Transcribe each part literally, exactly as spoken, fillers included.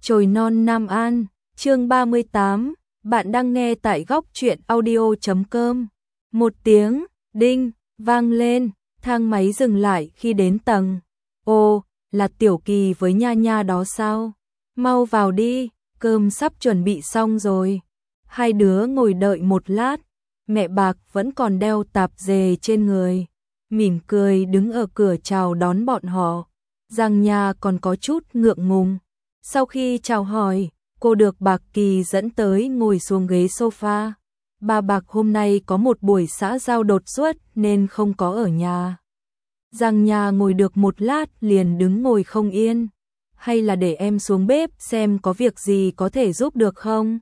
Chồi non Nam An, chương ba mươi tám, bạn đang nghe tại góc truyện audio chấm com. Một tiếng, đinh, vang lên, thang máy dừng lại khi đến tầng. Ồ, là Tiểu Kỳ với Nha Nha đó sao? Mau vào đi, cơm sắp chuẩn bị xong rồi. Hai đứa ngồi đợi một lát, mẹ Bạc vẫn còn đeo tạp dề trên người, mỉm cười đứng ở cửa chào đón bọn họ. Giang Nha còn có chút ngượng ngùng. Sau khi chào hỏi, cô được Bạc Kỳ dẫn tới ngồi xuống ghế sofa. Bà Bạc hôm nay có một buổi xã giao đột xuất nên không có ở nhà. Giang Nha ngồi được một lát liền đứng ngồi không yên. Hay là để em xuống bếp xem có việc gì có thể giúp được không?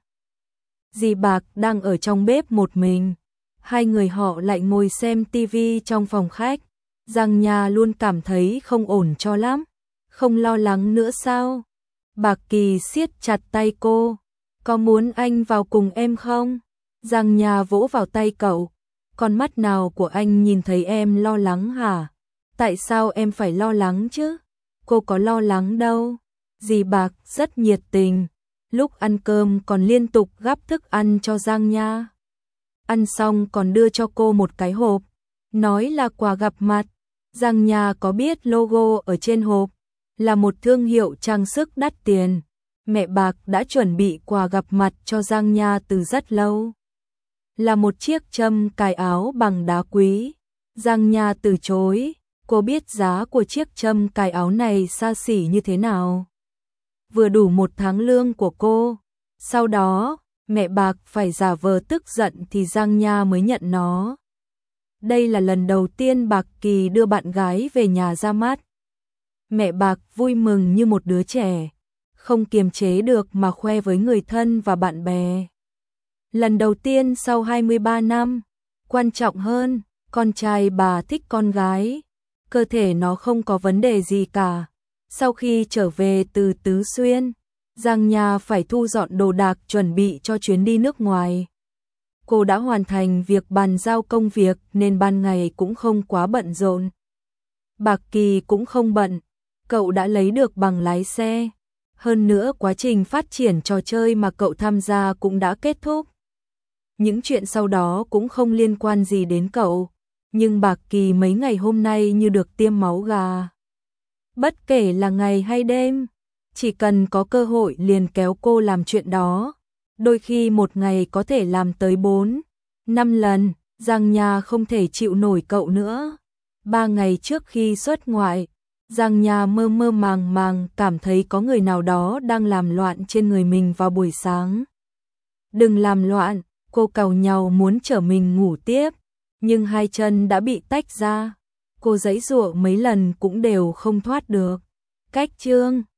Dì Bạc đang ở trong bếp một mình. Hai người họ lại ngồi xem tivi trong phòng khách. Giang Nha luôn cảm thấy không ổn cho lắm. Không lo lắng nữa sao? Bạc Kỳ siết chặt tay cô. Có muốn anh vào cùng em không? Giang Nha vỗ vào tay cậu. Con mắt nào của anh nhìn thấy em lo lắng hả? Tại sao em phải lo lắng chứ? Cô có lo lắng đâu. Dì Bạc rất nhiệt tình. Lúc ăn cơm còn liên tục gắp thức ăn cho Giang Nha. Ăn xong còn đưa cho cô một cái hộp. Nói là quà gặp mặt. Giang Nha có biết logo ở trên hộp là một thương hiệu trang sức đắt tiền. Mẹ Bạc đã chuẩn bị quà gặp mặt cho Giang Nha từ rất lâu. Là một chiếc châm cài áo bằng đá quý. Giang Nha từ chối, cô biết giá của chiếc châm cài áo này xa xỉ như thế nào. Vừa đủ một tháng lương của cô. Sau đó, mẹ Bạc phải giả vờ tức giận thì Giang Nha mới nhận nó. Đây là lần đầu tiên Bạc Kỳ đưa bạn gái về nhà ra mắt. Mẹ Bạc vui mừng như một đứa trẻ, không kiềm chế được mà khoe với người thân và bạn bè. Lần đầu tiên sau hai mươi ba năm, quan trọng hơn, con trai bà thích con gái, cơ thể nó không có vấn đề gì cả. Sau khi trở về từ Tứ Xuyên, Giang Nha phải thu dọn đồ đạc chuẩn bị cho chuyến đi nước ngoài. Cô đã hoàn thành việc bàn giao công việc nên ban ngày cũng không quá bận rộn. Bạc Kỳ cũng không bận, cậu đã lấy được bằng lái xe. Hơn nữa quá trình phát triển trò chơi mà cậu tham gia cũng đã kết thúc. Những chuyện sau đó cũng không liên quan gì đến cậu, nhưng Bạc Kỳ mấy ngày hôm nay như được tiêm máu gà. Bất kể là ngày hay đêm, chỉ cần có cơ hội liền kéo cô làm chuyện đó. Đôi khi một ngày có thể làm tới bốn, năm lần. Giang Nha không thể chịu nổi cậu nữa. Ba ngày trước khi xuất ngoại, Giang Nha mơ mơ màng màng cảm thấy có người nào đó đang làm loạn trên người mình vào buổi sáng. Đừng làm loạn, cô càu nhàu muốn chở mình ngủ tiếp, nhưng hai chân đã bị tách ra. Cô giãy giụa mấy lần cũng đều không thoát được. Cách chương